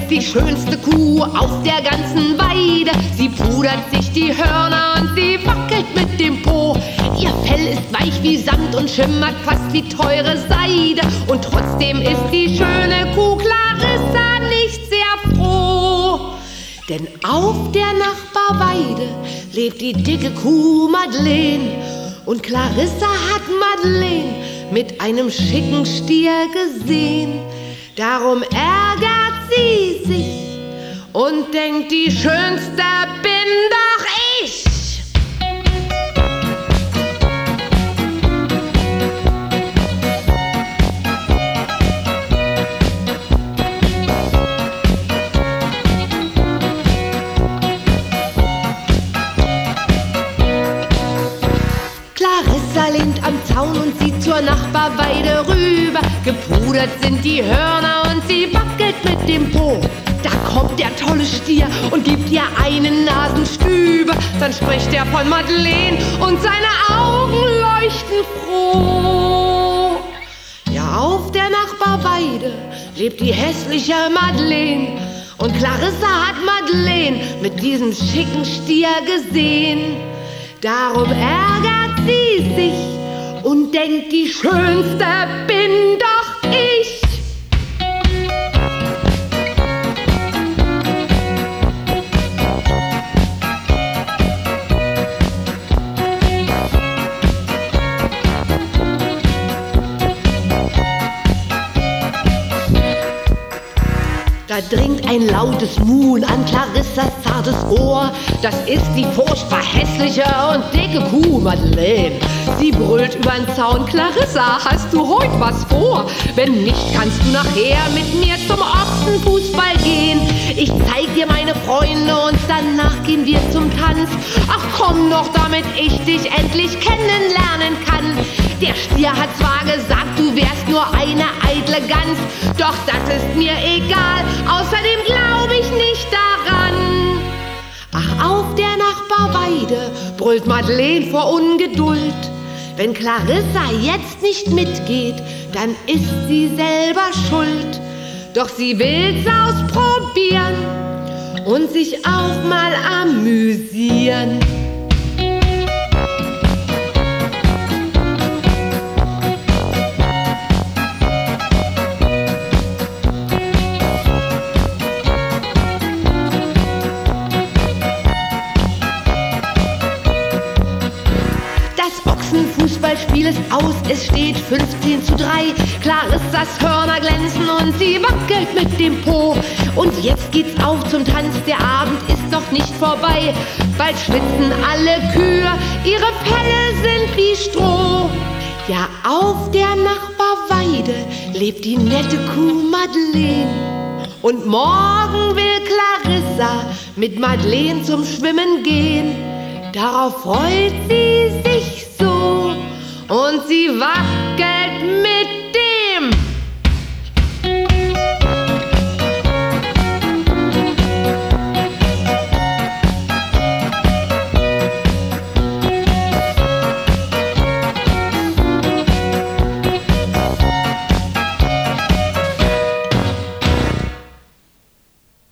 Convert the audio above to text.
ist die schönste Kuh auf der ganzen Weide. Sie pudert sich die Hörner und sie wackelt mit dem Po. Ihr Fell ist weich wie Samt und schimmert fast wie teure Seide. Und trotzdem ist die schöne Kuh Clarissa nicht sehr froh. Denn auf der Nachbarweide lebt die dicke Kuh Madeleine. Und Clarissa hat Madeleine mit einem schicken Stier gesehen. Darum ärgert sie sich und denkt, die Schönste bin doch ich. Clarissa lehnt am Zaun und sieht zur Nachbarweide rüber. Gepudert sind die Hörner und sie wackelt mit dem Po. Da kommt der tolle Stier und gibt ihr einen Nasenstüber. Dann spricht er von Madeleine und seine Augen leuchten froh. Ja, auf der Nachbarweide lebt die hässliche Madeleine. Und Clarissa hat Madeleine mit diesem schicken Stier gesehen. Darum ärgert sie sich und denkt, die Schönste bin doch ich. Da dringt ein lautes Muhen an Clarissas zartes Ohr. Das ist die furchtbar hässliche und dicke Kuh Madeleine. Sie brüllt übern Zaun: Clarissa, hast du heut was vor? Wenn nicht, kannst du nachher mit mir zum Ochsenfußball gehen. Ich zeig dir meine Freunde und danach gehen wir zum Tanz. Ach komm doch, damit ich dich endlich kennenlernen kann. Der Stier hat zwar gesagt, du wärst nur eine eitle Gans, doch das ist mir egal, außerdem glaube ich nicht daran. Ach, auf der Nachbarweide brüllt Madeleine vor Ungeduld. Wenn Clarissa jetzt nicht mitgeht, dann ist sie selber schuld. Doch sie will's ausprobieren und sich auch mal amüsieren. Fußballspiel ist aus, es steht 15:3. Clarissas Hörner glänzen und sie wackelt mit dem Po. Und jetzt geht's auf zum Tanz, der Abend ist noch nicht vorbei. Bald schwitzen alle Kühe, ihre Felle sind wie Stroh. Ja, auf der Nachbarweide lebt die nette Kuh Madeleine. Und morgen will Clarissa mit Madeleine zum Schwimmen gehen. Darauf freut sie sich so und sie wackelt mit